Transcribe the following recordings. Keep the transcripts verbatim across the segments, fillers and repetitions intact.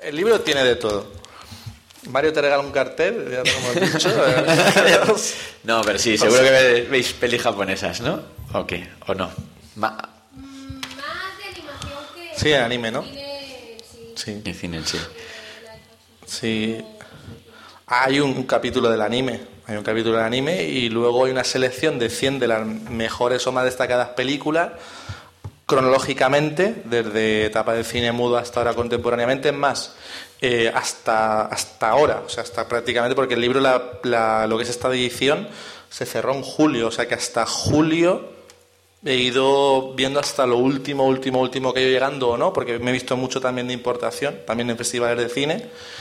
el libro tiene de todo. Mario te regala un cartel, ya lo hemos dicho. No, pero sí, seguro que veis pelis japonesas, ¿no? ¿O qué? ¿O no? Ma- Más de animación que... Sí, anime, ¿no? Cine, sí. Sí. En cine, sí. Sí. Hay un capítulo del anime, hay un capítulo del anime y luego hay una selección de cien de las mejores o más destacadas películas cronológicamente, desde etapa del cine mudo hasta ahora contemporáneamente, es más, eh, hasta, hasta ahora, o sea, hasta prácticamente, porque el libro, la, la, lo que es esta edición, se cerró en julio, o sea que hasta julio he ido viendo hasta lo último, último, último que he ido llegando o no, porque me he visto mucho también de importación, también en festivales de cine.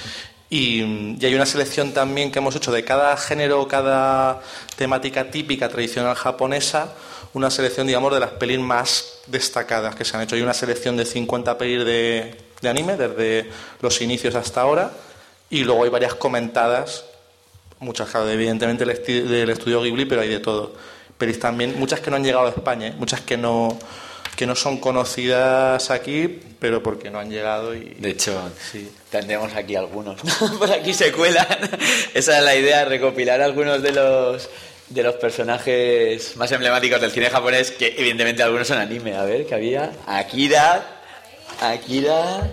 Y, y hay una selección también que hemos hecho de cada género, cada temática típica tradicional japonesa, una selección, digamos, de las pelis más destacadas que se han hecho. Hay una selección de cincuenta pelis de, de anime, desde los inicios hasta ahora, y luego hay varias comentadas, muchas, claro, evidentemente del, esti- del estudio Ghibli, pero hay de todo. Pelis también, muchas que no han llegado a España, ¿eh? Muchas que no... que no son conocidas aquí, pero porque no han llegado y... De hecho, sí. tendremos aquí algunos, ¿no? Por aquí se cuelan. Esa es la idea, recopilar algunos de los de los personajes más emblemáticos del cine japonés, que evidentemente algunos son anime. A ver, que había Akira, Akira...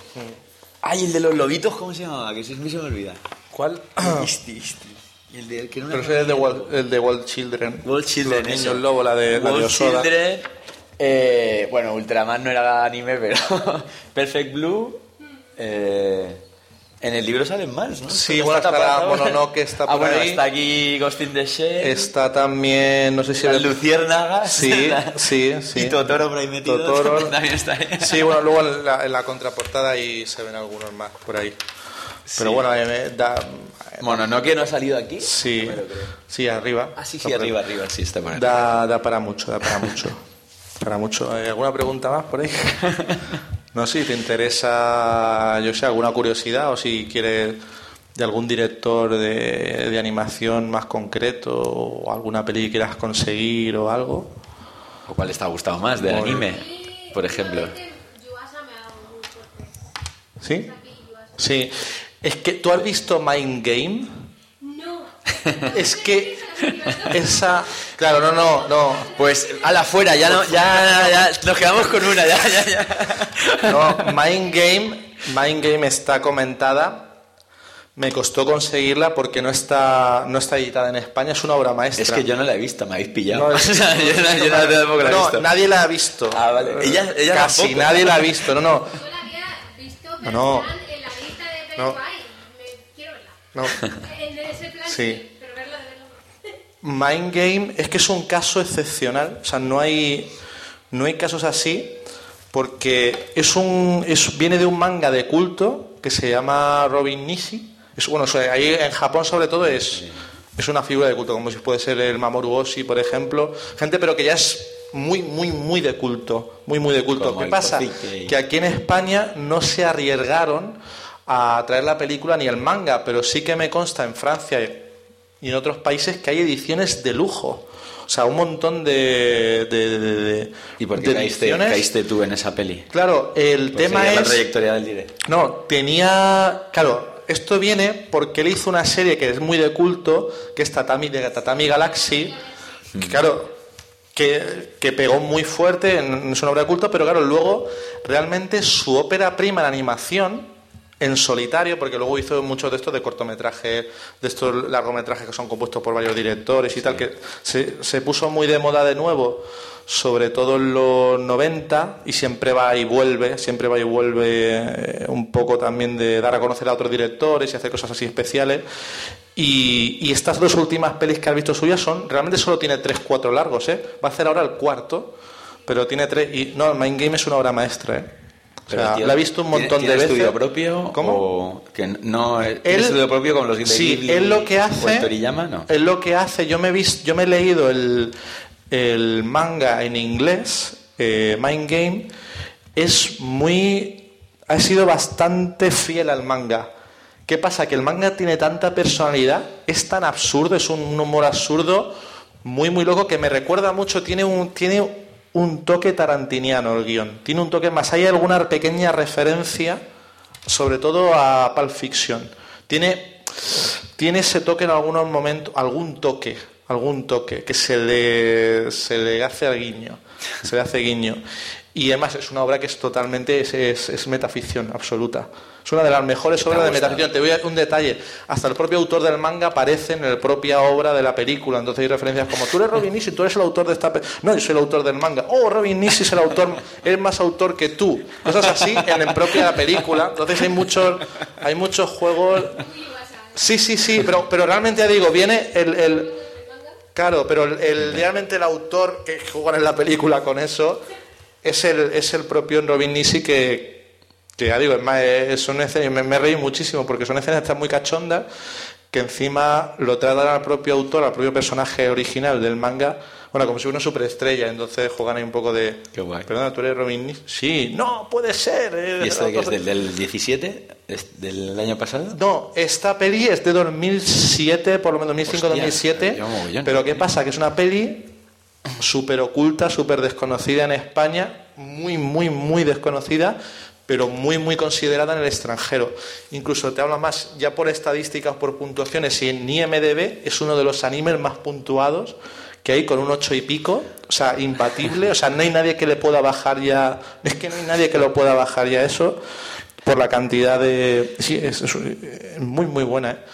Ay, el de los lobitos, ¿cómo se llamaba? Que si me se me olvida. ¿Cuál? Isti, isti. Y el de, que era una Pero ese es el de Wild, el de Wild Children. Wild Children, Los eso. niños lobo, la de, la de Wild Osoda. Children, eh, bueno, Ultraman no era anime, pero Perfect Blue, eh, en el libro salen más, ¿no? Sí, Todo bueno, está está la tapado. Mononoke, está Ah, por bueno, ahí. está aquí Ghost in the Shell, Está también, no sé si... las luciérnagas, Sí, sí, sí. y Totoro por ahí metido. Totoro. También está ahí. Sí, bueno, luego en la, en la contraportada ahí se ven algunos más por ahí. Pero Sí. bueno, a mí me da... Mononoke no ha salido aquí. Sí, No me lo creo. sí, arriba. Ah, sí, Está sí, por- arriba, arriba, sí, está por ahí. Da, da para mucho, da para mucho. Para mucho. ¿Hay ¿Alguna pregunta más por ahí? No sé si te interesa, yo sé, alguna curiosidad o si quieres de algún director de, de animación más concreto o alguna peli que quieras conseguir o algo. ¿O cuál te ha gustado más de Bueno. anime, por ejemplo? Yuasa me ha dado muy fuerte. ¿Sí? Aquí, Yuasa. Sí. Es que tú has visto Mind Game. No. Es que esa... Claro, no, no, no. Pues a la fuera, ya no, ya, ya, nos quedamos con una, ya, ya, ya. No, Mind Game, Mind Game está comentada. Me costó conseguirla porque no está no está editada en España, es una obra maestra. Es que yo no la he visto, me habéis pillado. No, es- O sea, yo no, yo no tampoco la he No, visto. nadie la ha visto. Ah, vale. Ella- ella Casi tampoco. nadie la ha visto. No, no. Yo la había visto, pero No. están en la lista de No. Pennywise. Me quiero verla. no. En ese plan Sí. sí, pero verla de verla. Mind Game es que es un caso excepcional, o sea, no hay no hay casos así porque es un es, viene de un manga de culto que se llama Robin Nishi. Es, bueno, o sea, ahí en Japón sobre todo es es una figura de culto, como si puede ser el Mamoru Oshii, por ejemplo, gente pero que ya es muy muy muy de culto, muy muy de culto. Como ¿Qué el pasa? Kozuki. Que aquí en España no se arriesgaron a traer la película ni el manga, pero sí que me consta en Francia y en otros países que hay ediciones de lujo. O sea, un montón de, de, de, de- ¿Y por de qué caíste, ediciones. caíste tú en esa peli? Claro, el Pues tema sería la es... trayectoria del directo. No, tenía... Claro, esto viene porque él hizo una serie que es muy de culto, que es Tatami, de Tatami Galaxy, que claro, que, que pegó muy fuerte en, en su obra de culto, pero claro, luego realmente su ópera prima en animación, en solitario, porque luego hizo muchos de estos de cortometrajes, de estos largometrajes que son compuestos por varios directores y tal, que se, se puso muy de moda de nuevo, sobre todo en los noventa, y siempre va y vuelve, siempre va y vuelve eh, un poco también de dar a conocer a otros directores y hacer cosas así especiales. Y, y estas dos últimas pelis que has visto suyas son, realmente solo tiene tres, cuatro largos, ¿eh? Va a hacer ahora el cuarto, pero tiene tres, y no, Mind Game es una obra maestra, ¿eh? O sea, Pero, tío, la he visto un montón ¿tiene, de ¿tiene veces. estudio propio? ¿Cómo? O que no, ¿tiene Él- estudio propio como los de Sí, Ghibli él lo que o hace, el Toriyama? No. él lo que hace, yo me he vis- yo me he leído el, el manga en inglés, eh, Mind Game, es muy, ha sido bastante fiel al manga. ¿Qué pasa? Que el manga tiene tanta personalidad, es tan absurdo, es un humor absurdo, muy muy loco, que me recuerda mucho, tiene un, tiene un toque tarantiniano el guión, tiene un toque más, hay alguna pequeña referencia sobre todo a Pulp Fiction. Tiene, tiene ese toque en algunos momentos, algún toque, algún toque que se le, se le hace al guiño, se le hace guiño. Y además es una obra que es totalmente, es, es, es metaficción absoluta. Es una de las mejores obras de metaficción. Te voy a dar un detalle. Hasta el propio autor del manga aparece en la propia obra de la película. Entonces hay referencias como, tú eres Robin Nishi, tú eres el autor de esta película. No, yo soy el autor del manga. Oh, Robin Nishi es el autor, es más autor que tú. Cosas así en la propia película. Entonces hay muchos, hay muchos juegos. Sí, sí, sí, pero, pero realmente ya digo, viene el... el claro, pero el, el, realmente el autor que juega en la película con eso es el, es el propio Robin Nishi que, que ya digo, es más, es, son escenas, me, me reí muchísimo porque son escenas están muy cachondas que encima lo tratan al propio autor, al propio personaje original del manga, bueno, como si fuera una superestrella, entonces juegan ahí un poco de... Qué guay. Perdona, ¿tú eres Robin Nishi? Sí, no, puede ser. ¿Y esto de qué es, del, del diecisiete? ¿Es ¿Del año pasado? No, esta peli es de dos mil siete, por lo menos dos mil cinco, dos mil siete, pero ¿qué pasa? Que es una peli súper oculta, súper desconocida en España, muy, muy, muy desconocida, pero muy, muy considerada en el extranjero. Incluso te hablo más, ya por estadísticas, por puntuaciones, y en I M D B es uno de los animes más puntuados que hay, con un ocho y pico, o sea, imbatible, o sea, no hay nadie que le pueda bajar ya, es que no hay nadie que lo pueda bajar ya eso, por la cantidad de... Sí, es, es muy, muy buena, ¿eh?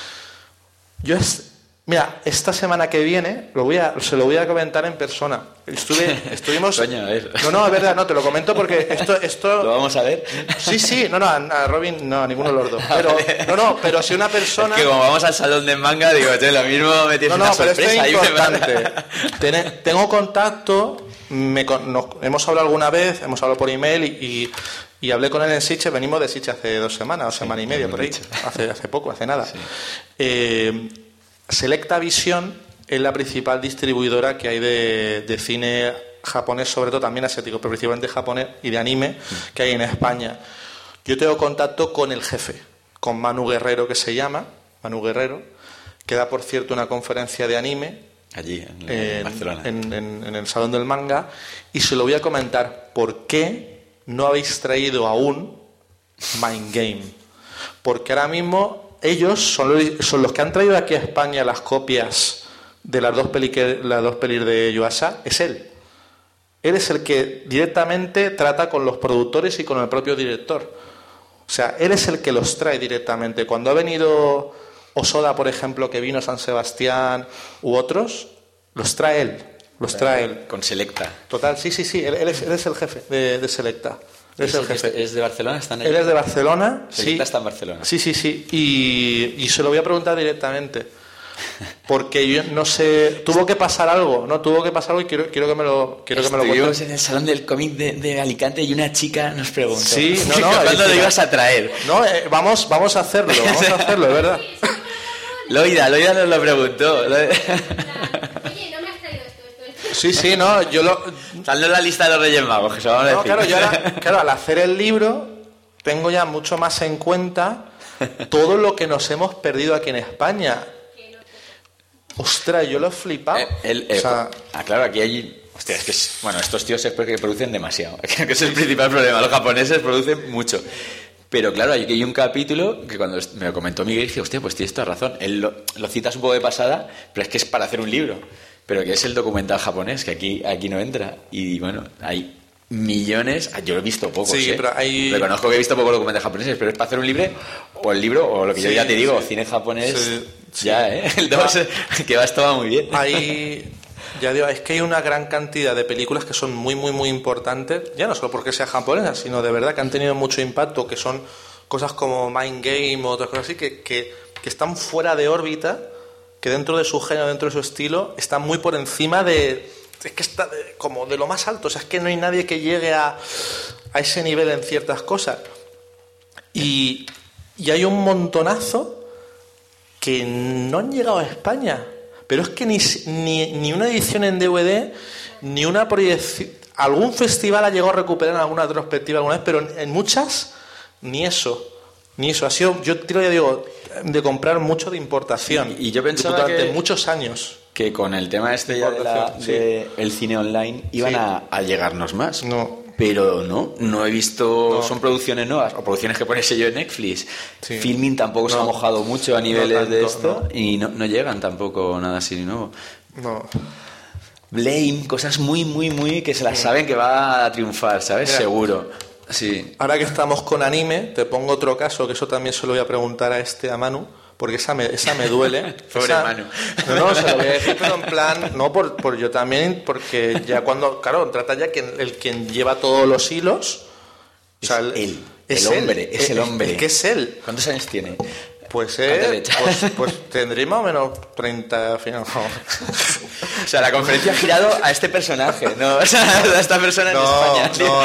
Yo es... Mira, esta semana que viene lo voy a, se lo voy a comentar en persona. Estuve, estuvimos. Coño, es... No, no, es verdad, no, te lo comento porque esto, esto. ¿Lo vamos a ver? Sí, sí, no, no, a Robin, no, a ninguno de los dos. Pero, no, no, pero si una persona. Es que como vamos al salón de manga, digo, che, lo mismo me tienes no, no, una pero sorpresa. esto es importante. Ten, tengo contacto, me, nos, hemos hablado alguna vez, hemos hablado por email y. y Y hablé con él en Sitges, venimos de Sitges hace dos semanas, o sí, semana y media, por ahí, hace, hace poco, hace nada. Sí. Eh, Selecta Visión es la principal distribuidora que hay de, de cine japonés, sobre todo también asiático, pero principalmente japonés y de anime que hay en España. Yo tengo contacto con el jefe, con Manu Guerrero, que se llama, Manu Guerrero, que da, por cierto, una conferencia de anime allí, en, en Barcelona, en, en, en el Salón del Manga, y se lo voy a comentar. ¿Por qué no habéis traído aún Mind Game? Porque ahora mismo ellos son los, son los que han traído aquí a España las copias de las dos pelis, las dos pelis de Yuasa. Es él. Él es el que directamente trata con los productores y con el propio director. O sea, él es el que los trae directamente. Cuando ha venido Osoda, por ejemplo, que vino a San Sebastián, u otros, los trae él. Los trae él. Con Selecta. Total, sí, sí, sí. Él, él, es, él es el jefe de, de Selecta. Él es el jefe. ¿Es de Barcelona? ¿Están él es de Barcelona. Selecta sí. está en Barcelona. Sí, sí, sí. Y, y se lo voy a preguntar directamente. Porque yo no sé, tuvo que pasar algo, ¿no? Tuvo que pasar algo y quiero, quiero que me lo quiero que me lo cuentes. Estuvimos en el salón del cómic de, de Alicante y una chica nos preguntó. Sí, no, no. ¿Cuándo lo ibas a traer? No, eh, vamos, vamos a hacerlo, vamos a hacerlo, es verdad. Loida, Loida nos lo preguntó. Oye, no me has traído esto, esto, esto. Sí, sí, no, yo lo... Saldo en la lista de los Reyes Magos, que se van a decir. No, claro, yo ahora, claro, al hacer el libro tengo ya mucho más en cuenta todo lo que nos hemos perdido aquí en España. Ostras, yo lo he flipado. Eh, el, eh, o sea, ah, claro, aquí hay... Hostia, es que es, bueno, estos tíos es porque producen demasiado. Creo que es el principal problema. Los japoneses producen mucho. Pero claro, aquí hay un capítulo que cuando me lo comentó Miguel dije, hostia, pues tienes toda razón. Él lo, lo citas un poco de pasada, pero es que es para hacer un libro. Pero que es el documental japonés, que aquí, aquí no entra. Y bueno, hay millones... Yo lo he visto pocos, sí, ¿eh? pero hay... Reconozco que he visto pocos documentales japoneses, pero es para hacer un libro, o el libro, o lo que sí, yo ya te digo, sí, cine japonés... Sí, sí. Ya, ¿eh? El dos, ah, que va, esto va muy bien. Hay... Ya digo, es que hay una gran cantidad de películas que son muy, muy, muy importantes, ya no solo porque sea japonesa, sino de verdad que han tenido mucho impacto, que son cosas como Mind Game o otras cosas así, que, que, que están fuera de órbita, que dentro de su género, dentro de su estilo, están muy por encima de... Es que está de, como de lo más alto, o sea, es que no hay nadie que llegue a, a ese nivel en ciertas cosas. Y, y hay un montonazo que no han llegado a España. Pero es que ni, ni, ni una edición en D V D, ni una proyección... Algún festival ha llegado a recuperar en alguna retrospectiva alguna vez, pero en, en muchas, ni eso. Ni eso. Ha sido, yo tiro, ya digo, de comprar mucho de importación. Y, y yo pensaba durante que, muchos años. Que con el tema este ya de la, sí. de el cine online iban sí. a, a llegarnos más. No. pero no, no he visto, No. son producciones nuevas, o producciones que pone sello en Netflix. Sí. Filming tampoco se No. ha mojado mucho a niveles tanto, de esto, no. y no, no llegan tampoco nada así nuevo. No. Blame, cosas muy, muy, muy que se las saben que va a triunfar, ¿sabes? Mira. Seguro. Sí. Ahora que estamos con anime, te pongo otro caso, que eso también se lo voy a preguntar a este, a Manu, porque esa me, esa me duele. Pobre Esa- Manu. No, no, se lo voy a decir, pero en plan, no por, por yo también, porque ya cuando, claro, trata ya que el quien lleva todos los hilos, o sea, Es él, es el él, hombre, es el hombre. Es que es él. ¿Cuántos años tiene? Pues, ¿Cuánto le eh, echa? pues, pues tendría más o menos treinta, al final. No. O sea, la conferencia ha girado a este personaje, no o sea, a esta persona en No, España. tío. no,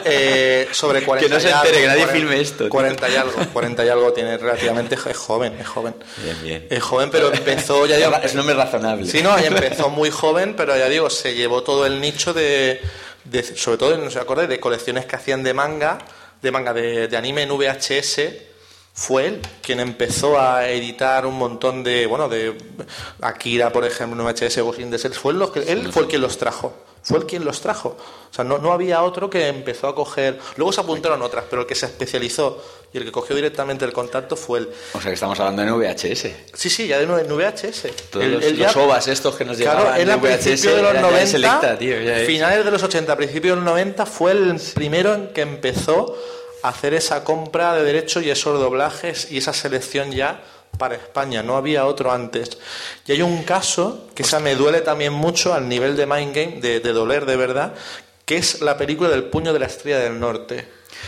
eh, sobre cuarenta Que no se y algo, entere, que nadie cuarenta filme esto, tío. cuarenta y algo, cuarenta y algo tiene relativamente, es joven, es joven. Bien, bien. Es joven, pero empezó, ya digo, Es un hombre razonable. sí, no, ya empezó muy joven, pero ya digo, se llevó todo el nicho de, de sobre todo, no se acuerda, de colecciones que hacían de manga, de manga, de, de anime en V H S. Fue él quien empezó a editar un montón de, bueno, de Akira, por ejemplo, en V H S, Ghost in the Shell. Fue él, los que, él fue el quien los trajo. Fue el quien los trajo. O sea, no, no había otro que empezó a coger. Luego se apuntaron otras, pero el que se especializó y el que cogió directamente el contacto fue él. O sea, que estamos hablando en V H S. Sí, sí, ya de en V H S. Todos Él- los, él los ya- ovas estos que nos llegaban Claro, él de a V H S principios de los eran ya de noventa, Selecta, tío, ya es. finales de los ochenta, principios de los noventa, fue el primero en que empezó a hacer esa compra de derechos y esos doblajes y esa selección ya para España. No había otro antes. Y hay un caso que esa me duele también mucho al nivel de Mind Game, de, de doler de verdad, que es la película del Puño de la Estrella del Norte.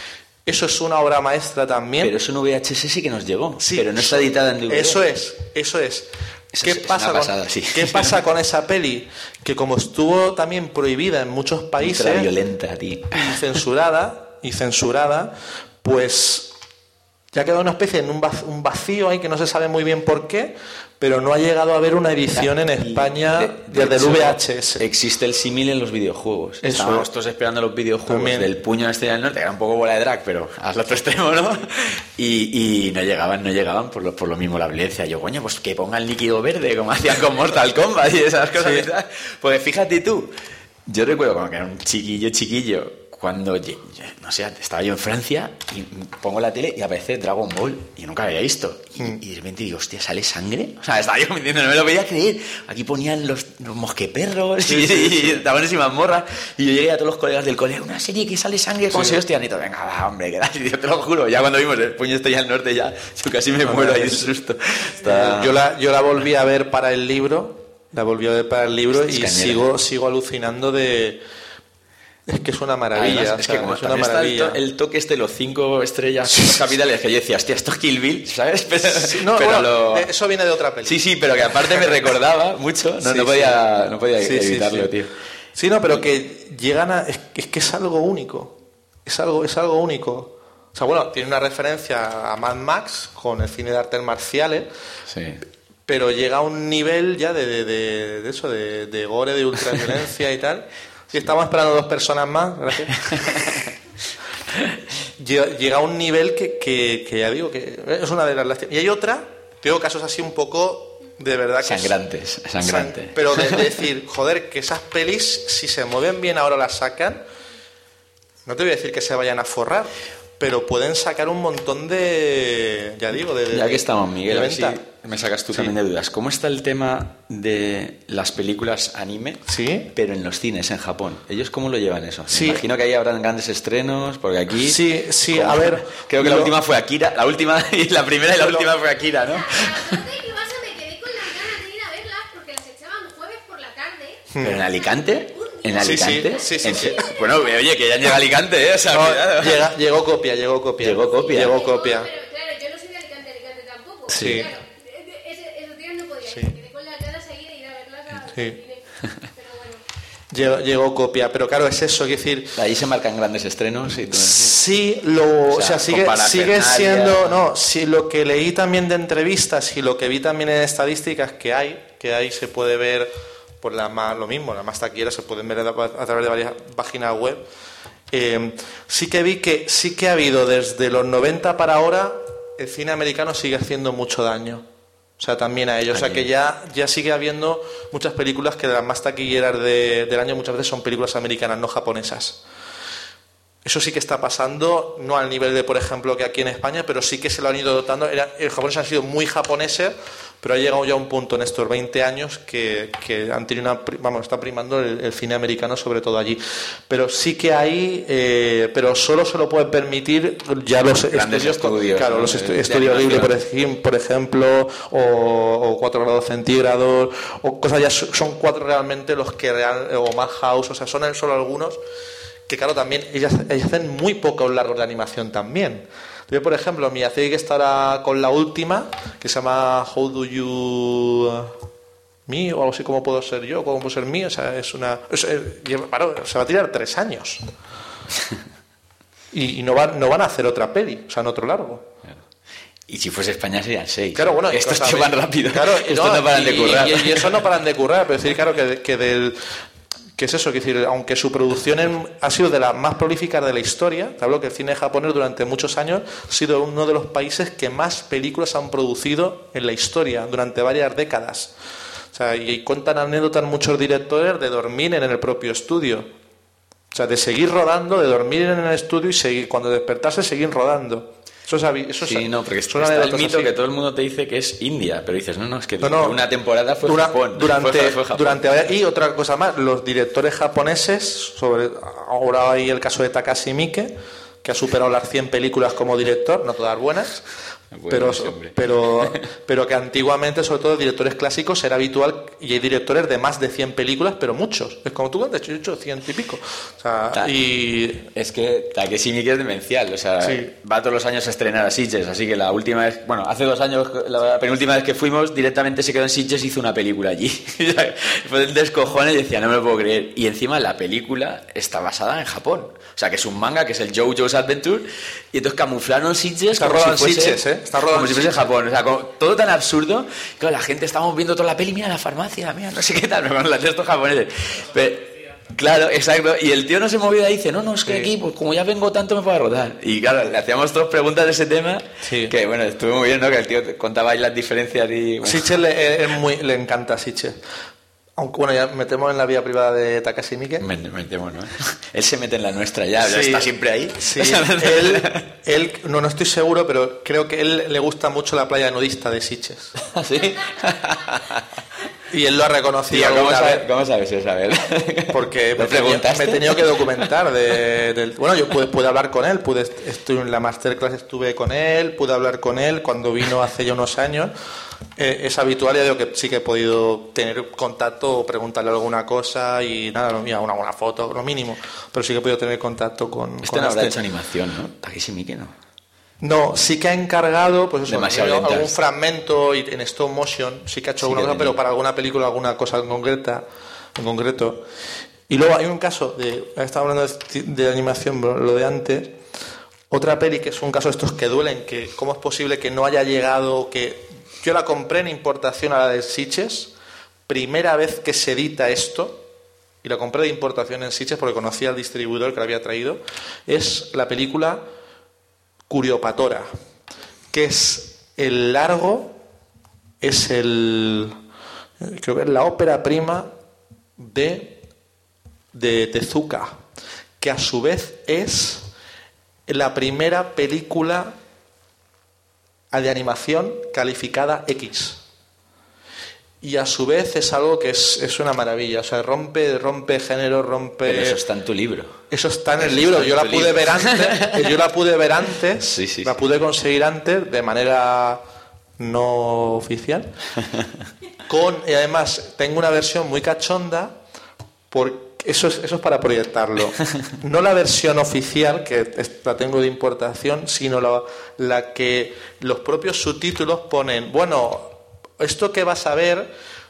Eso es una obra maestra también. Pero eso en V H S sí que nos llegó, Sí, pero no está editada en D V D. Eso es, eso es. Eso ¿Qué, es- es pasa una con, pasada, sí. ¿Qué pasa con esa peli? Que como estuvo también prohibida en muchos países Ultra violenta, tío. y censurada, y censurada, pues ya quedó una especie en un vac- un vacío ahí que no se sabe muy bien por qué, pero no ha llegado a haber una edición en Y España de- de desde el hecho, V H S. Existe el símil en los videojuegos. Eso. Estábamos todos esperando los videojuegos También. del Puño de la Estrella del Norte, que era un poco bola de drag, pero al otro extremo, ¿no? Y, y no llegaban, no llegaban por lo, por lo mismo la violencia. Yo, coño, pues que pongan líquido verde, como hacían con Mortal Kombat y esas cosas. Sí. y tal. Pues fíjate tú, yo recuerdo como que era un chiquillo, chiquillo, cuando, lle- no sé, estaba yo en Francia y pongo la tele y aparece Dragon Ball. Y yo nunca había visto. Y, Mm. y de repente digo, hostia, ¿sale sangre? O sea, estaba yo diciendo, no me lo podía creer. Aquí ponían los, los mosqueperros y, y estaban y mazmorras. Y yo llegué a todos los colegas del colegio, una serie que sale sangre, como si hostia, Nito, venga, va, hombre, que dale, yo te lo juro. Ya cuando vimos el Puño Estrella del Norte, ya yo casi me No, muero no, ahí de es- susto. Está- Yo la, yo la volví a ver para el libro, la volví a ver para el libro Es y cañera. sigo, sigo alucinando de... Es que es una maravilla. Además, o es sea, que como es una también está el, maravilla. to- el toque este, los cinco estrellas, los capitales, que yo decía, hostia, esto es Kill Bill, ¿sabes? Pero, Sí, no, pero bueno, lo- eh, eso viene de otra peli. Sí, sí, pero que aparte me recordaba mucho, no, Sí, no podía, sí. no podía Sí, sí, evitarlo, sí. tío. Sí, no, pero que llegan a... Es, es que es algo único. Es algo, es algo único. O sea, bueno, tiene una referencia a Mad Max con el cine de artes marciales, Sí. pero llega a un nivel ya de, de, de- de eso, de, de gore, de ultraviolencia y tal. Sí, estamos esperando dos personas más, gracias. Llega llega a un nivel que, que, que ya digo, que es una de las... lastimas. Y hay otra, tengo casos así un poco de verdad que... es- Sangrantes, sangrantes. San- pero de, de decir, joder, que esas pelis, si se mueven bien ahora las sacan, no te voy a decir que se vayan a forrar, pero pueden sacar un montón de, ya digo, de, de- Ya que estamos, Miguel, de a ver si venta. me sacas tú Sí. también de dudas. ¿Cómo está el tema de las películas anime, Sí. pero en los cines en Japón? ¿Ellos cómo lo llevan eso? Sí. Me imagino que ahí habrán grandes estrenos, porque aquí... Sí, sí, como- a ver, Creo que la lo- última fue Akira, la última y la primera y la Lo- última fue Akira, ¿no? A las doce que pasa me quedé con las ganas de ir a verlas porque las echaban jueves por la tarde. ¿Pero en Alicante? ¿En Sí, sí, Alicante? sí, sí, En- sí. Bueno, oye, que ya llega a Alicante, ¿eh? O sea, No, cuidado. llega- llegó copia, llegó copia. Llegó copia. Llegó Pero, copia. Pero claro, yo no soy de Alicante, Alicante tampoco. Sí. Claro, e- e- ese- esos días no podía ir. Sí. Me quedé con las ganas ahí de ir a verlas al Sí. cine. Pero bueno. Llegó, llegó copia, pero claro, es eso, quiero decir, Ahí se marcan grandes estrenos y todo eso. sí, lo, o O sea, sea, sigue, con sigue parafernalia. siendo, no, si lo que leí también de entrevistas y lo que vi también en estadísticas que hay, que ahí se puede ver por la más, lo mismo, la más taquillera se pueden ver a, a través de varias páginas web. Eh, sí que vi que sí que ha habido desde los noventa para ahora, el cine americano sigue haciendo mucho daño. O sea, también a ellos. O sea, que ya, ya sigue habiendo muchas películas que de las más taquilleras de- del año muchas veces son películas americanas, no japonesas. Eso sí que está pasando, no al nivel de, por ejemplo, que aquí en España, pero sí que se lo han ido dotando. Era, los japoneses han sido muy japoneses, pero ha llegado ya un punto en estos veinte años que, que han tenido una, vamos, está primando el, el cine americano, sobre todo allí. Pero sí que hay, eh, pero solo se lo pueden permitir ya los grandes estudios, estudios, claro, ¿no? los estu- de estudios Ghibli, por, animación. ejim- por ejemplo, o, o cuatro grados centígrados, o cosas ya son son cuatro realmente los que real, o Madhouse, o sea, son solo algunos. Que claro, también ellas, ellas hacen muy pocos largos de animación también. Yo, por ejemplo, Miyazaki, que está ahora con la última, que se llama How Do You Me, o algo así, como puedo ser yo, cómo puedo ser mí, o sea, es una... Es, es, lleva- claro, se va a tirar tres años. Y, y no, van, no van a hacer otra peli, o sea, en otro largo. Y si fuese España serían seis. Claro, bueno, estos o sea, tíos van rápido. Claro, estos no, no, paran y, de currar. Y, y eso no paran de currar, pero decir, claro, que, que del... ¿Qué es eso? Que decir, aunque su producción en- ha sido de las más prolíficas de la historia, te hablo que el cine japonés durante muchos años ha sido uno de los países que más películas han producido en la historia durante varias décadas. O sea, y cuentan anécdotas muchos directores de dormir en el propio estudio. O sea, de seguir rodando, de dormir en el estudio y seguir, cuando despertarse, seguir rodando. Eso es, habi- eso es- Sí, no, porque son está el anécdotas mito así. que todo el mundo te dice que es India, pero dices, no, no, es que No, no. una temporada fue Dura- Japón. Durante, Fue- fue Japón. durante y otra cosa más, los directores japoneses, sobre ahora hay el caso de Takashi Miike, que ha superado las cien películas como director, no todas buenas, Bueno, pero, ese hombre. pero, pero que antiguamente, sobre todo directores clásicos, era habitual, y hay directores de más de cien películas, pero muchos. Es como tú, de hecho, he hecho ciento y pico. O sea, Ta- y Es que Takeshi Miike es demencial, o sea, Sí. va todos los años a estrenar a Sitges, así que la última vez, bueno, hace dos años, la penúltima vez que fuimos, directamente se quedó en Sitges y hizo una película allí. Fue el descojone y decía, no me lo puedo creer. Y encima la película está basada en Japón, o sea, que es un manga, que es el JoJo's Adventure, y entonces camuflaron Sitges Está como rodado si en fuese, Sitges, ¿eh? Está rodado como en si fuese Sitges. Japón, o sea, como- todo tan absurdo, que la gente estábamos viendo toda la peli, mira la farmacia, mira no sé qué tal, pero con los textos japoneses. Pero, claro, exacto. Y el tío no se movió de ahí y dice, no, no, es que Sí. aquí, pues como ya vengo tanto, me puedo rodar. Y claro, le hacíamos dos preguntas de ese tema, Sí. que bueno, estuvo muy bien, ¿no? Que el tío te contaba ahí las diferencias y... bueno, Sitges le, es muy, le encanta a Sitges. Aunque bueno, ya metemos en la vida privada de Takashi Miike. me- metemos, ¿no? Él se mete en la nuestra ya, ya Sí. está siempre ahí. Sí, él, él, no, no estoy seguro, pero creo que él le gusta mucho la playa nudista de Sitges. ¿Sí? Y él lo ha reconocido Tío, ¿cómo, alguna sabe- vez, ¿cómo sabes eso? A ver. porque ¿Me me, tenía- preguntaste? me he tenido que documentar. De, del, bueno, yo pude, pude hablar con él, pude, estuve en la masterclass, estuve con él, pude hablar con él cuando vino hace ya unos años. Eh, es habitual, ya digo que sí que he podido tener contacto o preguntarle alguna cosa y nada, no, mira, una, una foto, lo mínimo, pero sí que he podido tener contacto con, Este con no habrá este. hecho animación, ¿no? Takeshi Miike no. No, sí que ha encargado, pues eso, Demasiado algún lentas. fragmento y en stop motion, sí que ha hecho Sí alguna que cosa, tiene. pero para alguna película, alguna cosa en concreta, en concreto. Y luego hay un caso de, estaba hablando de, de animación, lo de antes, otra peli que es un caso de estos que duelen, que cómo es posible que no haya llegado, que yo la compré en importación a la de Sitges, primera vez que se edita esto, y la compré de importación en Sitges porque conocía al distribuidor que la había traído, es la película Curiopatora, que es el largo, es el, creo que es la ópera prima de, de Tezuka, que a su vez es la primera película de animación calificada X. Y a su vez es algo que es, es una maravilla, o sea, rompe, rompe género, rompe... Pero eso está en tu libro. Eso está en el Eso libro, está en yo la tu pude libro. ver antes, yo la pude ver antes, Sí, sí, la sí. pude conseguir antes de manera no oficial. Con, y además tengo una versión muy cachonda, porque eso es, eso es para proyectarlo. No la versión oficial, que es- la tengo de importación, sino la, la que los propios subtítulos ponen, bueno, esto que vas a ver,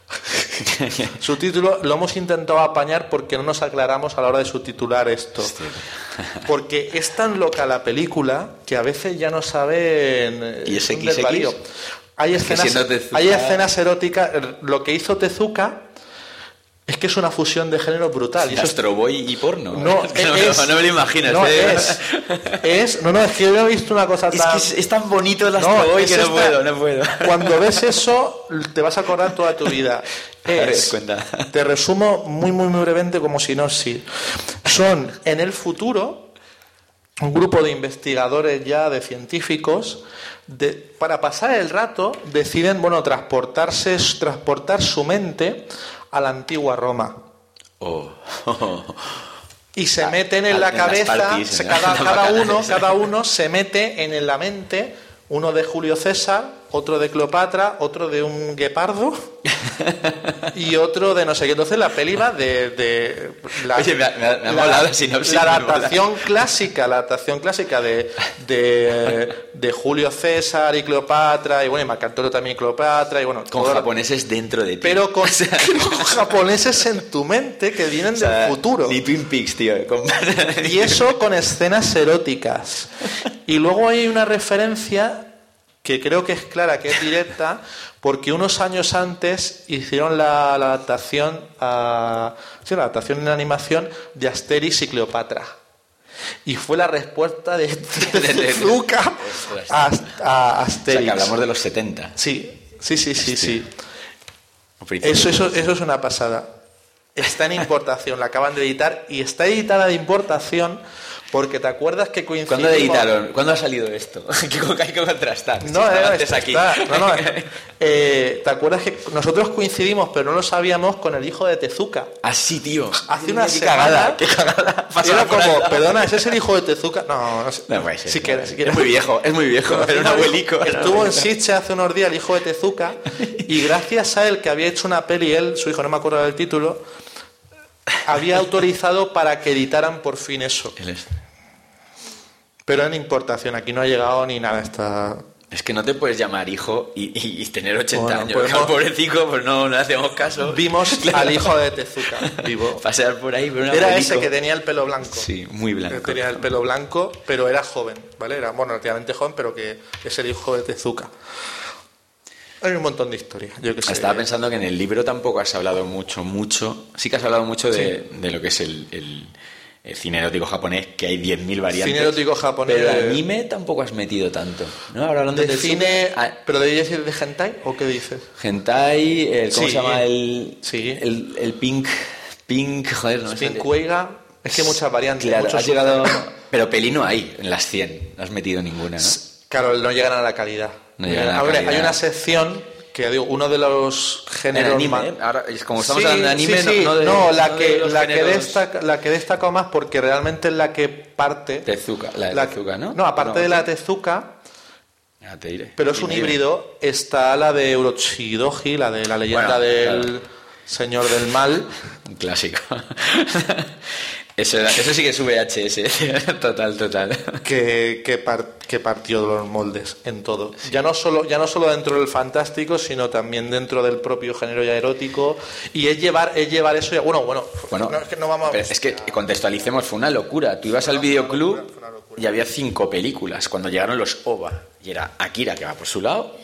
subtítulo, lo hemos intentado apañar porque no nos aclaramos a la hora de subtitular esto. Porque es tan loca la película que a veces ya no saben... ¿Y es un equis equis? desvarío. Hay Es que escenas, siendo Tezuka- hay escenas eróticas. Lo que hizo Tezuka es que es una fusión de género brutal. Y eso es- Astro Boy y porno. no, Es que no, me lo- es, no me lo imaginas. no, ¿eh? es, es, no, no, es que yo he visto una cosa Es tan... que es, es tan bonito el No, Astro Boy es que no esta- puedo, no puedo. Cuando ves eso, te vas a acordar toda tu vida. A ver, Es, cuenta. te resumo muy, muy, muy brevemente como sinopsis. Son en el futuro un grupo de investigadores ya, de científicos, de, para pasar el rato, deciden, bueno, transportarse, transportar su mente a la antigua Roma. Oh. Y se meten en la en las cabeza, parties, se- en cada, las cada bacanas. uno, cada uno se mete en la mente, uno de Julio César, otro de Cleopatra, otro de un guepardo y otro de no sé qué. Entonces la peli va de, de la, Oye, me ha- me ha- me ha la- molado la sinopsis, la me mola. adaptación clásica, la adaptación clásica de, de, de Julio César y Cleopatra, y bueno, y Marco Antonio también y Cleopatra, y bueno, Con todo- japoneses dentro de ti. pero con, con japoneses en tu mente que vienen O sea, del futuro. Ni Twin Peaks, tío. Con- Y eso con escenas eróticas. Y luego hay una referencia que creo que es clara, que es directa, porque unos años antes hicieron la, la adaptación a, sí, la adaptación en animación de Asterix y Cleopatra. Y fue la respuesta de, de, de- de- Tezuka a, a O Asterix. sea, que hablamos de los setenta. Sí, sí, sí, sí, sí. O principios. Eso, eso, eso es una pasada. Está en importación, la acaban de editar y está editada de importación porque te acuerdas que coincidimos... ¿Cuándo editaron? ¿Cuándo ha salido esto? Que con- que hay que contrastar. No, Si estaba no, antes está- aquí. está- no, no, eh, ¿te acuerdas que nosotros coincidimos, pero no lo sabíamos, con el hijo de Tezuka? Ah, sí, tío. Hace una Qué semana... cagada, qué cagada. Y Pasaba era por como, alto. perdona, ¿ese es el hijo de Tezuka? No, no sé. No puede ser. Si quieres, si quieres. Es muy viejo, es muy viejo. Era un abuelico. era un Estuvo en abuelico. Sitges hace unos días el hijo de Tezuka y gracias a él, que había hecho una peli, él, su hijo, no me acuerdo del título, había autorizado para que editaran por fin eso. Él es- Pero en importación, aquí no ha llegado ni nada. Está... Es que no te puedes llamar hijo y, y- y tener ochenta Bueno, años. podemos- Al pobrecito, pues no, no le hacemos caso. Vimos al hijo de Tezuka vivo. Pasear por ahí, pero un Era abuelico. ese que tenía el pelo blanco. Sí, muy blanco. Que tenía el pelo blanco, pero era joven, ¿vale? Era, bueno, relativamente joven, pero que es el hijo de Tezuka. Hay un montón de historias, yo que sé. Estaba pensando que en el libro tampoco has hablado mucho, mucho. Sí que has hablado mucho de, de lo que es el, el- el cine erótico japonés, que hay diez mil variantes. Cine erótico japonés. Pero de- anime tampoco has metido tanto. ¿No? Ahora hablando de del cine... Ah, ¿Pero de decir de hentai o qué dices? hentai, el, ¿cómo Sí. se llama? El, Sí. el, el pink... Pink, joder, no me Spin sale. Kueiga, es que hay muchas variantes. Claro, muchos has llegado... subgéneros. Pero peli no hay en las cien. No has metido ninguna, ¿no? Claro, no llegan a la calidad. No llegan a la Ahora, calidad. hay una sección que digo, uno de los En géneros anime, más... ¿eh? Ahora, es como estamos Sí, hablando de anime, sí, sí. no, no de, No, la no de que los la que géneros destaca la que destaca más porque realmente es la que parte Tezuka, la de la- Tezuka, ¿no? No, aparte No, de la sí. Tezuka, Ya te diré. pero es un Dime, dime. híbrido, está la de Orochidoji, la de la leyenda Bueno, del claro. señor del mal. Un clásico. Eso, era- eso sí que es V H S. Total, total. Que, que, par- que partió de los moldes en todo. Ya no solo ya no solo dentro del fantástico, sino también dentro del propio género ya erótico. Y es llevar es llevar eso ya. Bueno, bueno. Bueno, no, es que no vamos a... pero es que contextualicemos, fue una locura. Tú ibas al videoclub fue una locura. y había cinco películas. Cuando llegaron los O V A, y era Akira, que va por su lado,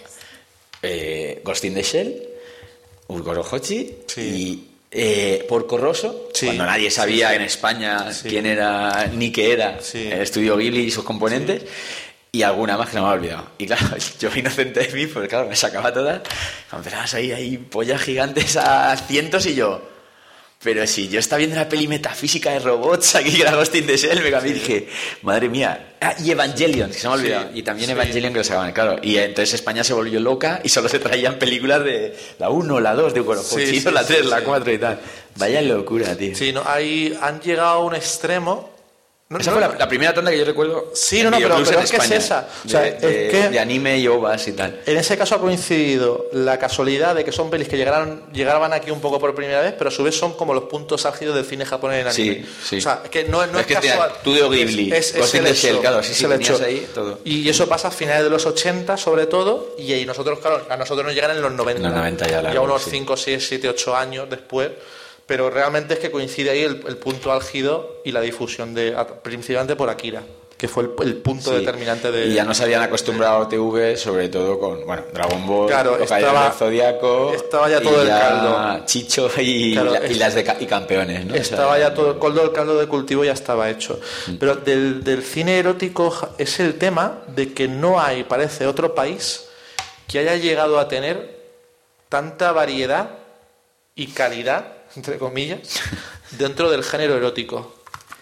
eh, Ghost in the Shell, Ugoro Hochi Sí. y eh, Porco Rosso, Sí. cuando nadie sabía Sí, sí. en España Sí. quién era ni qué era Sí. el estudio Ghibli y sus componentes. Y alguna más que no me ha olvidado. Y claro, yo inocente de mí, pues claro, me sacaba todas. Empezabas ahí, ahí pollas gigantes a cientos y yo... Pero si yo estaba viendo la peli metafísica de robots aquí que era Ghost in the Shell, me cambié y dije, madre mía. Ah, y Evangelion, que se me ha olvidado. Sí, y también sí. Evangelion que lo sacaban, claro. Y entonces España se volvió loca y solo se traían películas de la uno, la dos, de Ugoro Sí, Hochi, sí, la sí, tres, la sí. cuatro y tal. Vaya locura, tío. Sí, no, hay, han llegado a un extremo. No, Esa no, fue la, la primera tanda que yo recuerdo. Sí, en no, no, pero- videoclubs pero en es que es España, esa. O sea, de, es de- que- de anime y ovas y tal. En ese caso ha coincidido la casualidad de que son pelis que llegaron, llegaban aquí un poco por primera vez, pero a su vez son como los puntos álgidos del cine japonés en anime. Sí, sí. O sea, que no, no Es es, que tiene casual. Studio Ghibli, es, es, Ghost es in el the hecho, Shell, claro, sí, es sí, el tenías hecho. ahí todo. Y eso pasa a finales de los ochenta, sobre todo, y ahí nosotros, claro, a nosotros nos llegan en los noventa. En los noventa ya, la ya unos sí. cinco, seis, siete, ocho años después. Pero realmente es que coincide ahí el, el punto álgido y la difusión, de principalmente por Akira, que fue el, el punto Sí. determinante de... Y ya nos habían acostumbrado a T V, sobre todo con, bueno, Dragon Ball, Claro, Los Caballeros estaba- del Zodiaco. estaba ya y todo el caldo. Chicho y, Claro, la- y es- las de ca- y campeones, ¿no? O sea, Estaba ya todo el caldo, el caldo de cultivo ya estaba hecho. Pero del, del cine erótico ja- es el tema de que no hay, parece, otro país que haya llegado a tener tanta variedad y calidad, entre comillas, dentro del género erótico.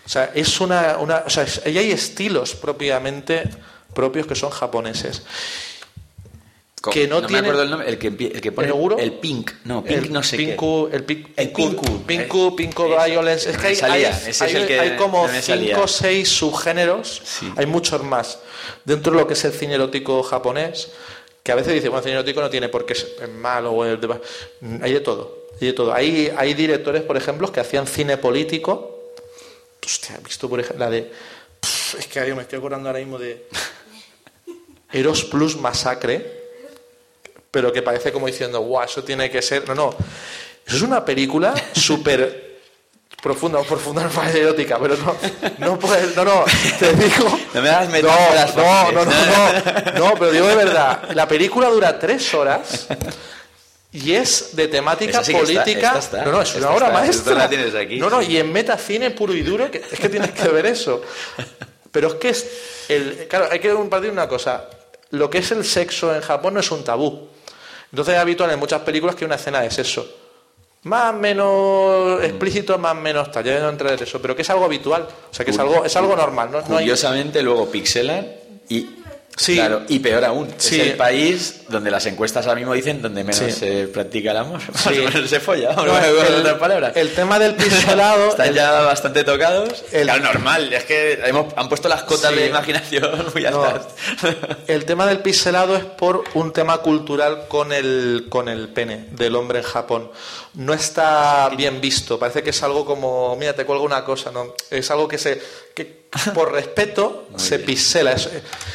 O sea, es una, una o sea, es, y hay estilos propiamente propios que son japoneses. Que no, no tiene me acuerdo el nombre, el que, el que pone ¿el, el pink, no, pink el no sé pinku, qué. El pinku, el pinku, pinku, pinku violence. Es que hay, salía, hay, ese hay, es el que hay como no me cinco salía. o seis subgéneros, Sí. hay muchos más. Dentro de lo que es el cine erótico japonés, que a veces dice, bueno, el cine erótico no tiene por qué ser malo, o el de... hay de todo. Hay de todo. Hay, hay directores, por ejemplo, que hacían cine político. Hostia, he visto, por ejemplo, la de... Pff, es que yo me estoy acordando ahora mismo de... Eros Plus Masacre, pero que parece como diciendo, guau, eso tiene que ser... No, no. Eso es una película súper profunda, profunda no es erótica, pero no, no, puedes, no, no, te digo... No me hagas no, metáforas no, no, no, fáciles. no, no, pero digo de verdad, la película dura tres horas... Y es de temática sí que política. está, esta está, no, no, es esta una obra está, maestra. esta la tienes aquí, no, no, sí. y en metacine puro y duro, que, es que tienes que ver eso. Pero es que es. El, claro, hay que compartir una cosa. Lo que es el sexo en Japón no es un tabú. Entonces es habitual en muchas películas que una escena de sexo. Más menos explícito, más menos tal. Ya no entraré en eso, pero que es algo habitual. O sea, que es algo, es algo normal. No, no hay... Curiosamente, luego pixelan y. Sí. Claro, y peor aún, Sí. es el país donde las encuestas ahora mismo dicen donde menos Sí. se practica el amor, más Sí. o menos se folla, No, no, el, en otras palabras. el tema del pixelado. Están el- ya bastante tocados. el- Claro, normal, es que hemos, han puesto las cotas Sí. de imaginación muy No. altas. El tema del pixelado es por un tema cultural con el, con el pene del hombre en Japón. No está bien visto. Parece que es algo como, mira, te cuelgo una cosa. No, es algo que se, que por respeto se bien. pixela. Es-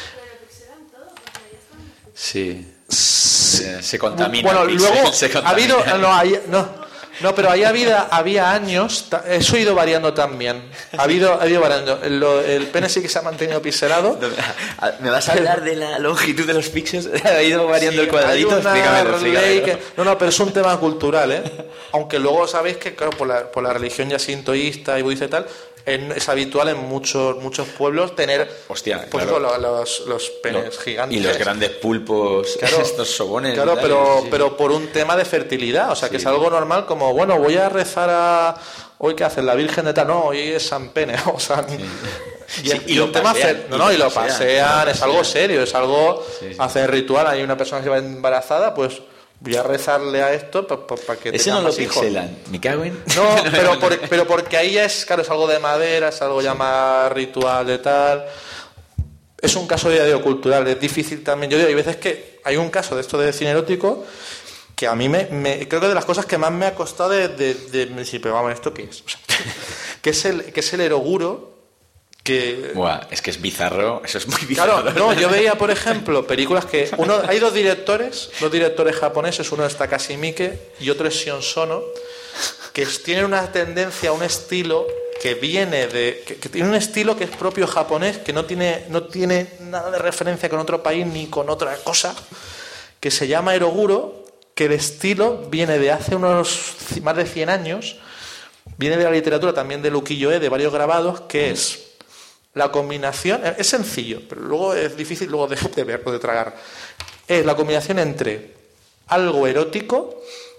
Sí. Sí. Se, se contamina. Bueno, el pixel, luego se ha contamina. habido, no, hay- no, no, pero ahí había, había años, ta- eso ha ido variando también. Ha habido, ha ido variando. Lo- el pene sí que se ha mantenido pixelado. ¿Me vas a hablar de la longitud de los píxeles? ¿Ha ido variando Sí, el cuadradito? hay una Explícamelo, ley explícamelo. que- no, no, pero es un tema cultural, ¿eh? Aunque luego sabéis que, claro, por la, por la religión ya sintoísta y budista y tal, en- es habitual en muchos muchos pueblos tener Hostia, pues claro. eso, lo- los, los penes Lo- gigantes. Y los grandes pulpos, Claro, estos sobones. claro, y tal, pero, sí. pero por un tema de fertilidad, o sea, que Sí. es algo normal como, bueno, voy a rezar a... Hoy qué hacen, la Virgen de tal, no, hoy es San Pene, o sea... Y, Sí, y lo un tema pasean, fer- no, y no, lo y lo pasean, pasean, lo es algo pasean. serio, es algo... Sí, sí. Hacen ritual, hay una persona que va embarazada, pues voy a rezarle a esto para que Ese tenga no lo más hijos. pixelan. Me cago en. No, pero, por- pero porque ahí ya es, claro, es algo de madera, es algo ya más ritual de tal. Es un caso de cultural, es difícil también. Yo digo, hay veces que hay un caso de esto de cine erótico que a mí me, me- creo que de las cosas que más me ha costado de, de, de decir, pero vamos, ¿esto qué es? O sea, que es el que es el eroguro que Buah, es que es bizarro. Eso es muy bizarro. claro, no, yo veía, por ejemplo, películas que uno hay dos directores, dos directores japoneses, uno es Takashi Miike y otro es Sion Sono, que es- tienen una tendencia, un estilo que viene de que, que tiene un estilo que es propio japonés, que no tiene no tiene nada de referencia con otro país ni con otra cosa, que se llama eroguro, que el estilo viene de hace unos c- más de cien años, viene de la literatura también de ukiyo-e, de varios grabados, que es la combinación, es sencillo, pero luego es difícil luego de, de ver o de tragar. Es la combinación entre algo erótico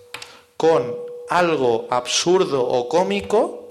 con algo absurdo o cómico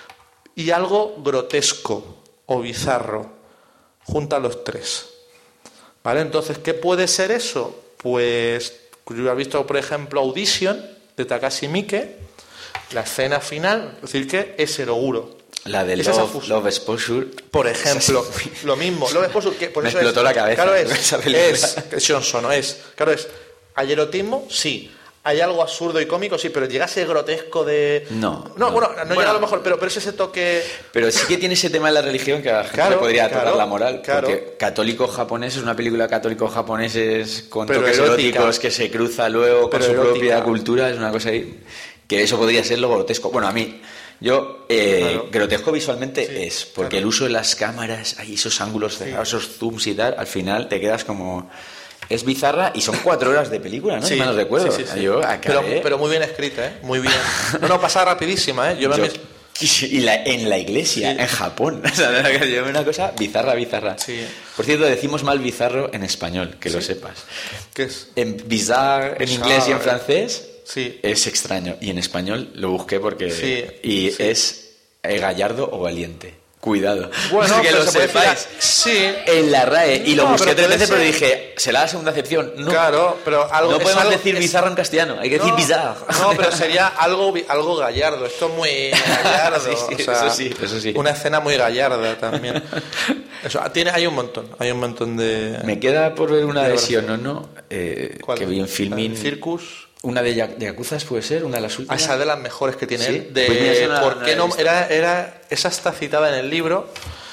y algo grotesco o bizarro. Junta los tres. ¿Vale? Entonces, ¿qué puede ser eso? Pues yo he visto, por ejemplo, Audition de Takashi Miike, la escena final, es decir, que es eroguro. La de Es esa Love, fusión. Love Exposure. Por ejemplo, Esa sí. lo mismo. Love Exposure, que por Me eso explotó es, la cabeza Claro, con es, esa película. es, es Sion Sono, es, claro, es, ¿hay erotismo? Sí. ¿Hay algo absurdo y cómico? Sí, pero llega ese grotesco de... No, No, no. bueno, no Bueno. llega a lo mejor, pero, pero es ese toque... Pero sí que tiene ese tema en la religión que a la gente Claro, le podría tocar claro, la moral. claro. Porque Católico Japonés es una película católico japoneses con Pero toques erótica. eróticos que se cruza luego con Pero su erótica. propia cultura. Es una cosa ahí que eso podría ser lo grotesco. Bueno, a mí, yo, eh, Claro. grotesco visualmente Sí, es, porque claro. el uso de las cámaras, ahí esos ángulos cerrados, esos zooms y tal, al final te quedas como... Es bizarra y son cuatro horas de película, ¿no? Sí, Si mal no recuerdo. sí, sí, sí. Yo acabé- pero, pero muy bien escrita, ¿eh? Muy bien. No, no, pasa rapidísima, ¿eh? Yo, Yo- me- y la, en la iglesia, Sí. en Japón. O sea, yo una cosa bizarra, bizarra. Sí. Por cierto, decimos mal bizarro en español, que lo Sí. sepas. ¿Qué es? En bizarre, en Bizarre. inglés y en francés, Sí. es extraño. Y en español lo busqué porque... Sí, y sí. es eh, gallardo o valiente. Cuidado. Bueno, que pero lo se puede decir- sepáis. sí. En la RAE. Y lo No, busqué pero tres puede veces, pero ser- dije, será la segunda acepción. No, Claro, pero algo no es podemos algo- decir es- bizarro en castellano, hay que decir No, bizarro. No, pero sería algo, vi- algo gallardo. Esto es muy gallardo. Sí, sí, o sea, eso sí, eso sí. Una escena muy gallarda también. Eso, tiene, hay un montón, hay un montón de... Me queda por ver una de de sí o no, no, eh, ¿Cuál? que vi en Filmin. ¿El Circus? Una de, Ya- de Yakuzas puede ser, una de las Ah, últimas. esa de las mejores que tiene ¿Sí? él. De, Pues mira, esa no la- ¿por no qué la he no? visto. Era, era, esa está citada en el libro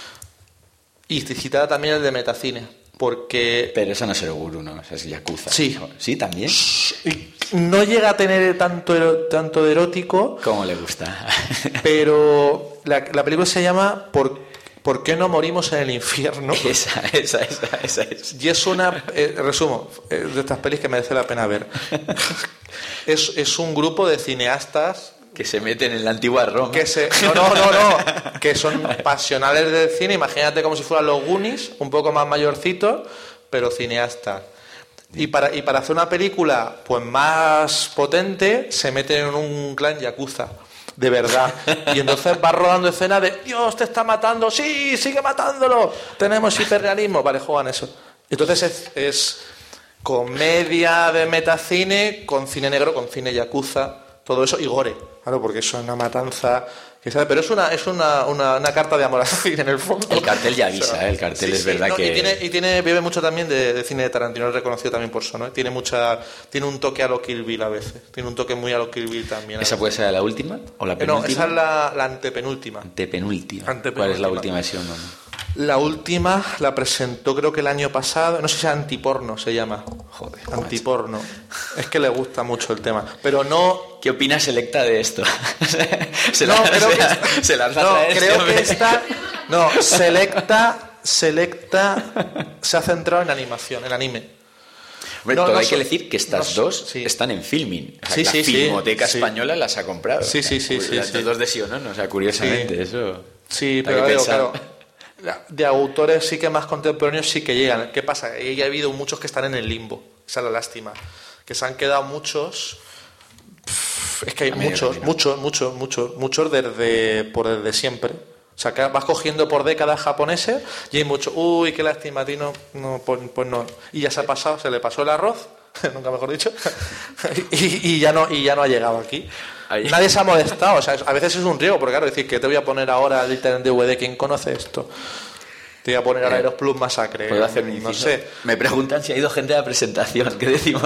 y citada también el de Metacine. Porque Pero esa no es Eroguru, ¿no? Esa es Yakuza. Sí. Sí, también. no llega a tener tanto, ero- tanto de erótico, ¿Cómo le gusta? pero la, la película se llama ¿Por, ¿Por qué no morimos en el infierno? esa, esa, esa, esa es. Y es una, eh, resumo, eh, de estas pelis que merece la pena ver. Es, es un grupo de cineastas Que se meten en la antigua Roma. que se, no, no, no, no, que son pasionales del cine. Imagínate como si fueran los Goonies, un poco más mayorcitos, pero cineastas. Y para, y para hacer una película pues más potente, se meten en un clan yakuza. De verdad. Y entonces va rodando escenas de Dios, te está matando, sí, sigue matándolo. Tenemos hiperrealismo. Vale, juegan eso. Entonces es, es comedia de metacine con cine negro, con cine yakuza, todo eso, y gore. Claro, porque eso es una matanza. Que sabe, pero es una, es una, una, una carta de amor al cine en el fondo. El cartel ya O sea, avisa, ¿eh? El cartel sí, es sí, verdad no, que... Y tiene, y tiene, bebe mucho también de, de cine de Tarantino, es reconocido también por eso, ¿no? Tiene mucha, tiene un toque a lo Kill Bill a veces. Tiene un toque muy a lo Kill Bill también. a ¿Esa veces. puede ser la última o la Eh, no, penúltima? esa es la, la antepenúltima. Antepenúltima. Antepenúltima. ¿Cuál es la última versión? No, no. La última la presentó creo que el año pasado, no sé si es Antiporno se llama. Joder, Antiporno. Es que le gusta mucho el tema. Pero no... ¿Qué opina Selecta de esto? se No, la, creo se que, la- se lanza a no, traer este creo hombre. que esta... No, Selecta, Selecta se ha centrado en animación, en anime. Hombre, No, todo no hay que so- decir que estas no so- dos sí. están en Filmin. O sea, Sí, la sí, sí, Filmoteca sí. Española las ha comprado. Sí, sí, sí, sí, Las sí. dos de sí o no, no, o sea, curiosamente, Sí. eso... Sí, hay pero que digo, pensar. claro, la- de autores sí que más contemporáneos sí que llegan. ¿Qué pasa? Ahí ha habido muchos que están en el limbo. Esa es la lástima. Que se han quedado muchos... Pff, Es que hay A medio muchos, camino. muchos, muchos, muchos, muchos desde, por desde siempre. O sea, que vas cogiendo por décadas japoneses y hay muchos, uy, qué lástima, a ti no, no, pues, pues no. Y ya se ha pasado, se le pasó el arroz, nunca mejor dicho, y, y ya no, y ya no ha llegado aquí. Ahí. Nadie se ha molestado, o sea, a veces es un riesgo, porque claro, decir que te voy a poner ahora el internet D V D, ¿quién conoce esto? Te voy a poner ahora Eh, Aeros Plus Masacre, ¿Puedo hacer un no inciso? sé. Me preguntan si ha ido gente a la presentación. ¿Qué decimos?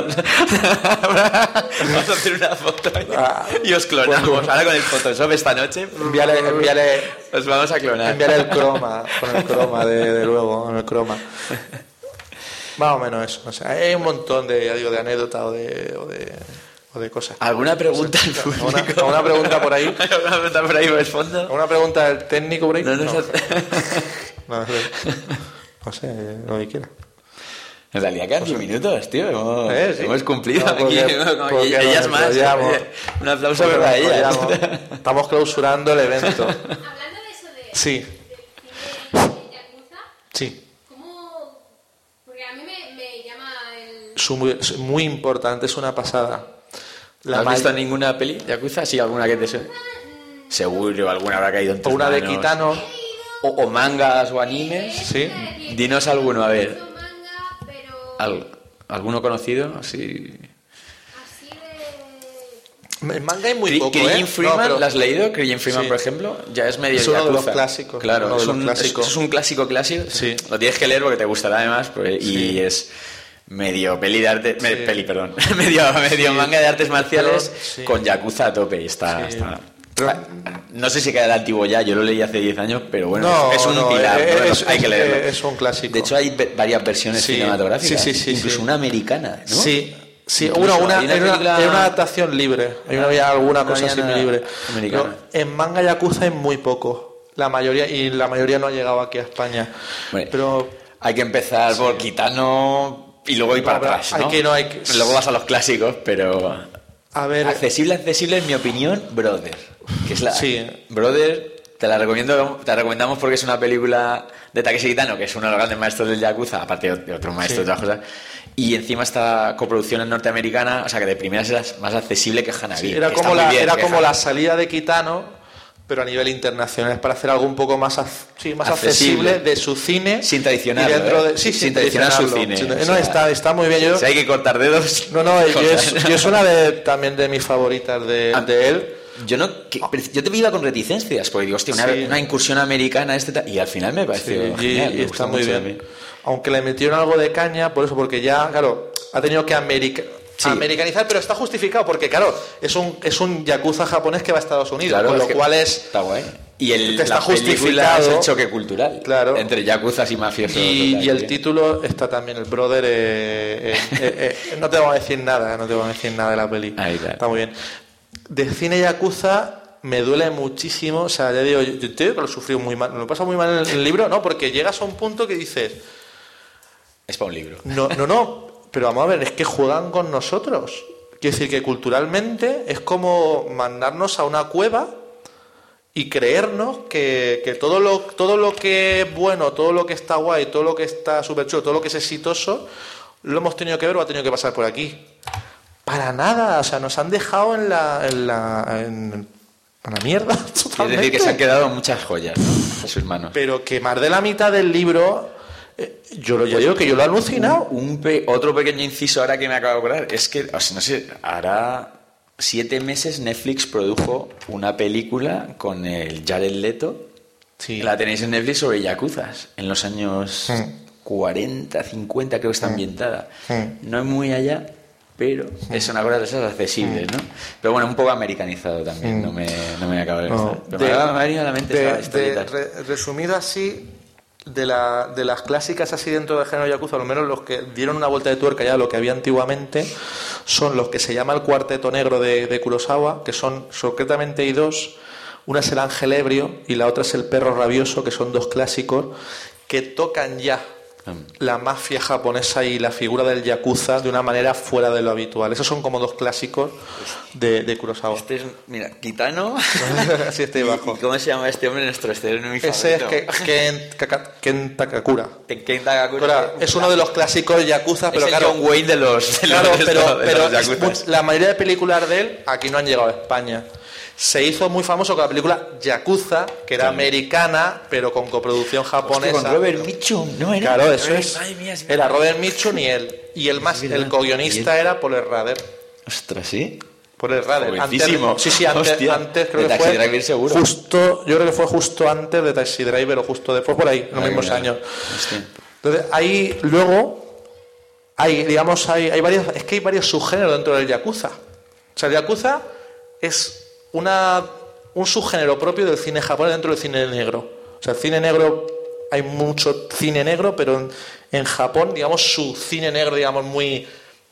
Vamos a hacer una foto Ah, y os clonamos. bueno. Ahora con el Photoshop esta noche Envíale, envíale, os vamos a clonar. envíale el croma, con el croma, de, de luego, con el croma. Más o menos eso, no sé. Hay un montón de, ya digo, de anécdotas o de, o de, o de cosas. ¿Alguna pregunta al público? ¿Alguna- alguna pregunta por ahí? ¿Alguna pregunta por ahí por el fondo? ¿Alguna pregunta del técnico por ahí? No, no, no, no. no sé, no sé, lo que quiera. En realidad quedan diez minutos, tío. Hemos, Eh, sí. hemos cumplido No, porque- aquí. ¿no? Como porque y ellas nos más. enrollamos. Oye, un aplauso Porque para nos ellas. enrollamos. Estamos clausurando el evento. Hablando de eso de, Sí. del cine de Yakuza, Sí. ¿cómo...? Porque a mí me, me llama el... Es muy, es muy importante, es una pasada. ¿No has may- visto ninguna peli Yakuza? Sí, alguna que te suene. Seguro, alguna habrá caído en o tus una de manos. Kitano. O, o mangas o animes. Sí. Dinos alguno, a ver. He visto manga, pero Al- ¿Alguno conocido? Así. así de... El manga hay muy Cri- poco, Krillin ¿eh? Freeman, No, pero- ¿la has leído? Krillin Freeman, Sí. por ejemplo, ya es medio Es uno de los Yakuza. clásicos, Claro, uno de es, los un, clásicos. es- es un clásico clásico. Sí. Lo tienes que leer porque te gustará además, pues, y Sí. es medio peli de arte, me- Sí. peli, perdón, medio, medio Sí. manga de artes marciales Pero, sí. con Yakuza a tope y está... Sí. está- Pero- no sé si queda antiguo ya, yo lo leí hace diez años, pero bueno, No, es, es un no, pilar, es- ¿no? es- hay que es- leerlo. es un clásico. De hecho hay ve- varias versiones Sí. cinematográficas, Sí, sí, sí, incluso sí. una americana, ¿no? Sí, sí, Incluso una, una, hay una era una, película- era una adaptación libre. Hay una, había alguna No cosa había así muy nada libre. americana. Pero en manga Yakuza hay muy poco. La mayoría, y la mayoría no ha llegado aquí a España. Bueno, Pero hay que empezar por Kitano y luego ir No, para pero atrás, hay ¿no? que- no, hay que- Luego vas a los clásicos, pero... a ver, Accesible, accesible, en mi opinión, Brother. Que es la... Sí. Brother, te la recomiendo, te la recomendamos porque es una película de Takeshi Kitano, que es uno de los grandes maestros del Yakuza, aparte de otros maestros Sí. de otras cosas. Y encima esta coproducción en norteamericana, o sea que de primeras era más accesible que Hanabi. sí, era que está como muy la, bien, era que como Hanabi. la salida de Kitano, pero a nivel internacional, es para hacer algo un poco más, sí, más accesible. accesible de su cine. Sin traicionarlo, y dentro de, ¿eh? sí, sin, sin traicionar su cine. cine. No, o sea, está, está muy bien. Yo, si hay que cortar dedos... No, no, yo es, yo es una de, también de mis favoritas de, ah, de él. Yo no, que, yo te iba con reticencias, porque digo, hostia, una, sí. una incursión americana, este y al final me pareció sí, genial. Y, me y está muy bien. bien. Aunque le metieron algo de caña, por eso, porque ya, claro, ha tenido que america, sí. americanizar, pero está justificado, porque claro, es un, es un yakuza japonés que va a Estados Unidos, claro, con lo es cual es... Está guay. Y el, está la justificado es el choque cultural, claro, entre yakuzas y mafiosos. Y, total, y el bien. título está también, el brother, eh, eh, eh, eh, no te vamos a decir nada, no te vamos a decir nada de la peli. Ahí, claro. Está muy bien. De cine yakuza me duele muchísimo, o sea, ya digo, yo, yo te digo que lo sufrí muy mal, me lo pasa muy mal en el libro, no, porque llegas a un punto que dices... Es para un libro. No, no, no, pero vamos a ver, es que juegan con nosotros. Quiero decir que culturalmente es como mandarnos a una cueva y creernos que, que todo lo todo lo que es bueno, todo lo que está guay, todo lo que está súper chulo, todo lo que es exitoso, lo hemos tenido que ver o ha tenido que pasar por aquí. Para nada, o sea, nos han dejado en la... En la en, a la mierda, totalmente. Es decir, que se han quedado muchas joyas, ¿no?, en sus manos. Pero que más de la mitad del libro, eh, yo lo yo digo que yo lo he alucinado. Un, un pe- otro pequeño inciso ahora que me acabo de acordar es que, o sea, no sé, hará siete meses Netflix produjo una película con el Jared Leto. Sí. La tenéis en Netflix sobre yakuzas en los años mm. cuarenta, cincuenta, creo que está ambientada. Mm. No es muy allá, pero mm. es una cosa de esas accesibles, ¿no? Pero bueno, un poco americanizado también, mm. no, me, no me acabo de no. Pero de, me ha venido a la mente de, esa historieta. de, re, resumido así, de, la, de las clásicas así dentro del género yakuza, al menos los que dieron una vuelta de tuerca ya a lo que había antiguamente, son los que se llama el Cuarteto Negro de, de Kurosawa, que son, concretamente hay dos, una es el Ángel Ebrio y la otra es el Perro Rabioso, que son dos clásicos que tocan ya la mafia japonesa y la figura del yakuza de una manera fuera de lo habitual. Esos son como dos clásicos de, de Kurosawa. Este es, mira, Kitano. Así está ahí abajo. ¿Cómo se llama este hombre? Nuestro este es mi favorito. Ese es Ken, Ken, Kaka, Ken Takakura. Ken Takakura. Es uno de los clásicos yakuza, pero es el claro, John Wayne de los, de claro, los, pero, de pero los yakuzas. La mayoría de películas de él aquí no han llegado a España. Se hizo muy famoso con la película Yakuza, que era sí. americana, pero con coproducción japonesa. Hostia, con Robert Mitchum, ¿no era? Claro, eso es. Ay, mía, sí, era Robert Mitchum y él. Y el más, el co-guionista era Paul Rader. Ostras, ¿sí? Paul Rader. Antes, sí, sí, antes, Hostia, antes creo de que fue. Taxi Driver seguro. Justo, yo creo que fue justo antes de Taxi Driver o justo después, por ahí, en los mismos mira. años. Hostia. Entonces, ahí luego, hay, digamos, hay, hay varios, es que hay varios subgéneros dentro del Yakuza. O sea, el Yakuza es una, un subgénero propio del cine japonés dentro del cine negro. O sea, el cine negro, hay mucho cine negro, pero en, en Japón, digamos, su cine negro, digamos, muy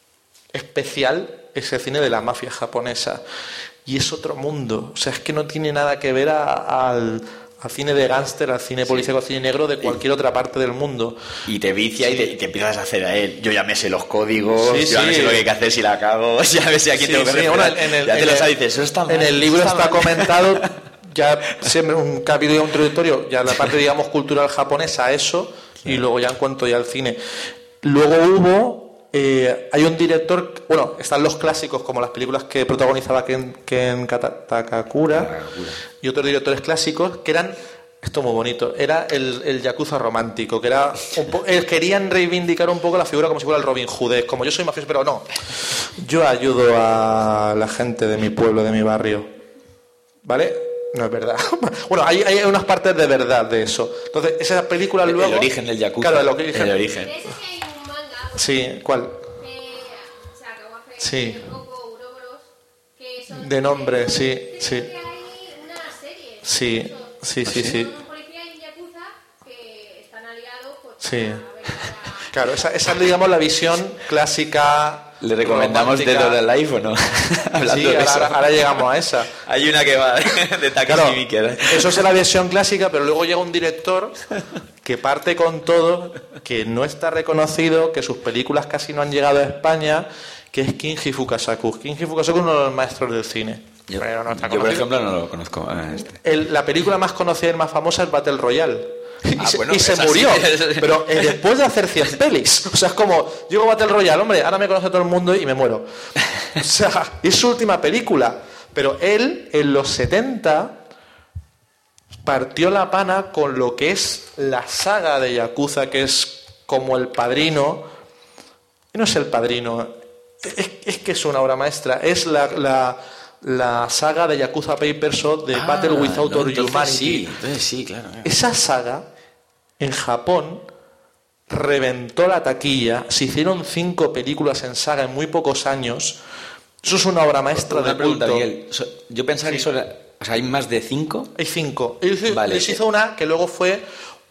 especial es el cine de la mafia japonesa. Y es otro mundo. O sea, es que no tiene nada que ver a, al, al cine de gángster, al cine policíaco, al cine negro de cualquier otra parte del mundo. Y te vicia sí. y, te, y te empiezas a hacer a él. Yo ya me sé los códigos, sí, yo ya sí. me sé lo que hay que hacer si la cago, ya me sé a quién sí, tengo que sí, referir. bueno, en el, ya te en lo el, sabes, eso está mal. En el libro está, está mal. comentado, ya siempre un capítulo introductorio, ya la parte, digamos, cultural japonesa a eso, sí. Y luego ya en cuanto ya al cine. Luego hubo... Eh, hay un director, bueno, están los clásicos como las películas que protagonizaba Ken, Ken Takakura y otros directores clásicos que eran, esto muy bonito, era el, el yakuza romántico, que era un po, eh, querían reivindicar un poco la figura como si fuera el Robin Hood, como yo soy mafioso, pero no, yo ayudo a la gente de mi pueblo, de mi barrio, ¿vale? No es verdad. Bueno, hay, hay unas partes de verdad de eso. Entonces, esas películas el, luego... El origen del yakuza. Claro, el origen. El origen. Sí, ¿cuál? Eh, o sea, Kawafe, sí. Coco, Uroboros, que son de nombre, que, sí, que sí. Que hay una serie. Sí, eso, sí, sí, sí. Son policías y yakuza que están aliados por sí. a ver, a... Claro, esa, esa es, digamos, la visión clásica. ¿Le recomendamos Dead or Alive o no? Hablando sí, de ahora, eso. ahora, ahora llegamos a esa. Hay una que va de Takeshi claro, Miike. Eso es la versión clásica, pero luego llega un director que parte con todo, que no está reconocido, que sus películas casi no han llegado a España, que es Kinji Fukasaku. Kinji Fukasaku es uno de los maestros del cine. Yo, pero no está yo por ejemplo, no lo conozco. Ah, este. El, la película más conocida y más famosa es Battle Royale. Y, ah, se, bueno, y se murió, pero eh, después de hacer cien pelis. O sea, es como, llego a Battle Royale, hombre, ahora me conoce todo el mundo y me muero. O sea, es su última película. Pero él, en los setenta, partió la pana con lo que es la saga de Yakuza, que es como El Padrino. No es El Padrino, es, es que es una obra maestra. Es la, la, la saga de Yakuza Papers of The Ah, Battle Without no, Our entonces Humanity. sí, entonces sí, claro, claro. Esa saga, en Japón, reventó la taquilla. Se hicieron cinco películas en saga en muy pocos años. Eso es una obra maestra Una de pregunta, culto. Miguel. So- Yo pensaba que eso era... O sea, ¿hay más de cinco? Hay cinco. Ellos Vale. les hizo una que luego fue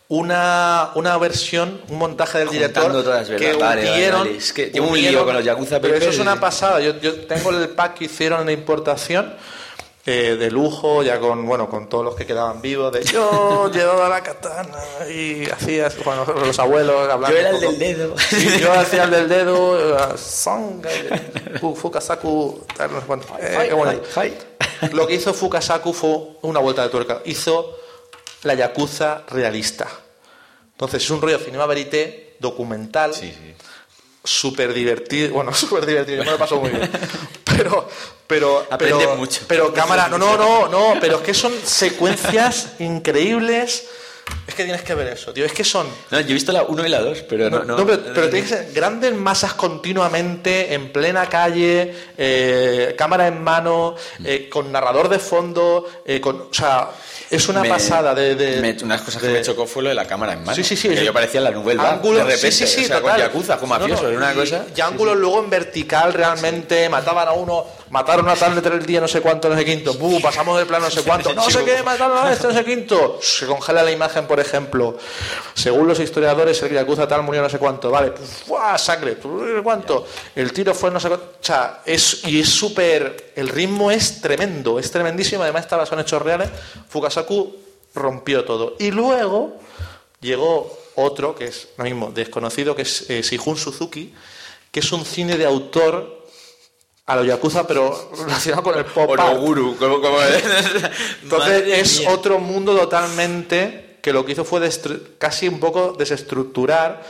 una, una versión, un montaje del Juntando director todas, ¿verdad? que Vale, vale, unieron, vale. Es que tengo un unieron- lío con los Yakuza pero eso Papers. es una pasada. Yo, yo tengo el pack que hicieron en la importación eh, de lujo, ya con bueno con todos los que quedaban vivos. De yo llevaba la katana y hacía bueno, los abuelos hablando. Yo era un el poco. del dedo. Sí, yo hacía el del dedo, eh, Songa, uh, Fukasaku, tal, no sé cuánto. Eh, qué bueno. Lo que hizo Fukasaku fue una vuelta de tuerca. Hizo la Yakuza realista. Entonces es un rollo cinema verité, documental, Sí, sí. súper divertido. Bueno, súper divertido, yo me lo paso muy bien. Pero, pero, Aprende pero, mucho. pero cámara, no, no, no, no, pero es que son secuencias increíbles. Es que tienes que ver eso, tío. Es que son No, yo he visto la uno y la dos, pero no... no, no, no, pero, pero tiene que ser grandes masas continuamente, en plena calle, eh, cámara en mano, eh, con narrador de fondo, eh, con, o sea, es una Me- pasada de... de- me- unas cosas que de- me chocó fue lo de la cámara en mano. Sí, sí, sí. Que sí. yo parecía la Nouvelle Vague, Ángulos, de repente, sí, sí, sí, o sea, total. con Yakuza, con mafioso, No, no, era una y- cosa... Y ángulos luego en vertical realmente, mataban a uno, mataron a tal de tres día, no sé cuánto, no sé quinto, ¡buh! Pasamos del plano no sé cuánto, no sé qué, mataron a este, no sé quinto, se congela la imagen, por ejemplo. Según los historiadores, el Yakuza tal murió no sé cuánto, vale, ¡fuah! Sangre, no sé cuánto, el tiro fue no sé cuánto, o sea, es, y es súper, el ritmo es tremendo, es tremendísimo, además está basado en hechos reales. Fukasaku rompió todo. Y luego llegó otro, que es lo mismo, desconocido, que es eh, Seijun Suzuki, que es un cine de autor a lo Yakuza, pero relacionado con el pop art. Oroguru, como... como... Entonces Madre es mía. otro mundo totalmente, que lo que hizo fue destru- casi un poco desestructurar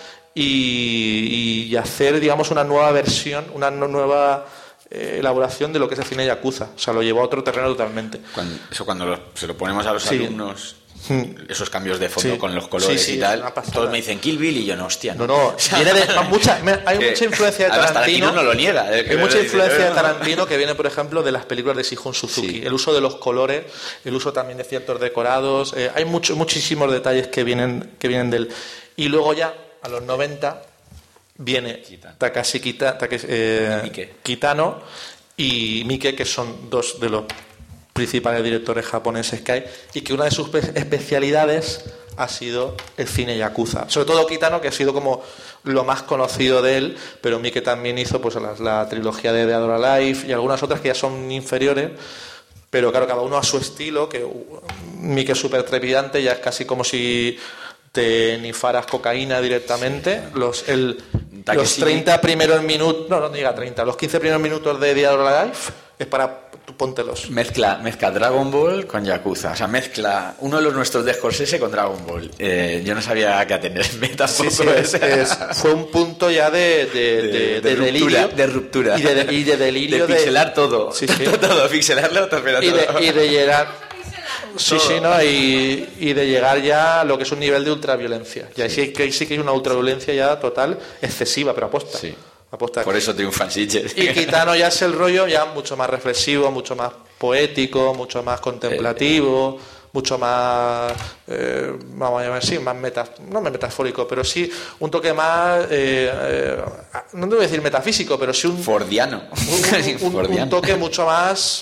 y, y hacer, digamos, una nueva versión, una no- nueva eh, elaboración de lo que es el cine Yakuza. O sea, lo llevó a otro terreno totalmente. Cuando- eso cuando lo- se lo ponemos a los Sí. alumnos, Hmm. esos cambios de fondo Sí. con los colores Sí, sí, y es tal, una pasada. todos me dicen Kill Bill y yo no, hostia. No, no, viene de, va mucha, me- hay Que- mucha influencia de además, Tarantino. no lo niega. eh, que Hay mucha dice, influencia de "No". Tarantino que viene, por ejemplo, de las películas de Seijun Suzuki. Sí. El uso de los colores, el uso también de ciertos decorados. eh, hay mucho, muchísimos detalles que vienen, que vienen del. Y luego ya, a los noventa, viene Kitano. Takashi Kita- Take- eh, Miike. Kitano y Miike, que son dos de los principales directores japoneses que hay, y que una de sus pe- especialidades ha sido el cine Yakuza. Sobre todo Kitano, que ha sido como lo más conocido de él, pero Miike también hizo pues la, la trilogía de Dead or Alive y algunas otras que ya son inferiores, pero claro, cada uno a su estilo, que uh, Miike es súper trepidante, ya es casi como si te nifaras cocaína directamente. Los, el, Takeshi. los treinta primeros minutos, no, no diga treinta, los quince primeros minutos de Dead or Alive es para, tú póntelos. Mezcla, mezcla Dragon Ball con Yakuza. O sea, mezcla uno de los nuestros de Scorsese con Dragon Ball. Eh, yo no sabía qué atenderme tampoco. Sí, sí, es- es- fue un punto ya de, de, de- de ruptura, delirio. de ruptura. Y de, y de delirio. De pixelar todo. Sí, sí. todo, todo, pixelarlo, todo, pero Y de, todo. y de llegar. Sí, Todo. sí, ¿no? Y, y de llegar ya a lo que es un nivel de ultraviolencia. Y ahí sí que, ahí sí que hay una ultraviolencia ya total, excesiva, pero aposta. Sí. Aposta. Por eso triunfan Sitges. Y Kitano ya es el rollo ya mucho más reflexivo, mucho más poético, mucho más contemplativo, mucho más, eh, vamos a llamar así, más meta, no metafórico, pero sí un toque más, eh, eh, no te voy a decir metafísico, pero sí un, Fordiano. un, un- Fordiano. un toque mucho más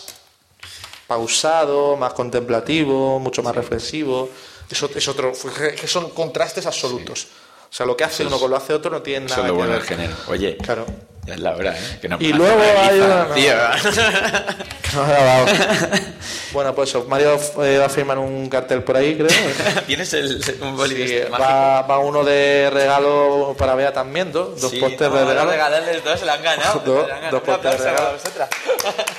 pausado, más contemplativo, mucho más reflexivo. Eso es otro, que son contrastes absolutos. O sea, lo que hace Eso uno es- con lo hace otro no tiene Eso nada es lo que bueno ver. del género. Oye, Claro. ya es la hora, ¿eh? Que no Y hace luego una hay liza, una- tío. No me ha dado. Bueno, pues eso, Mario eh, va a firmar un cartel por ahí, creo. Tienes el, un boli Sí, de este va, va uno de regalo para Bea también, dos, dos Sí, pósters no, de regalo. regalarles dos, se la han ganado. Dos- Se la han ganado. dos Un pósters de aplauso regalo. para vosotras.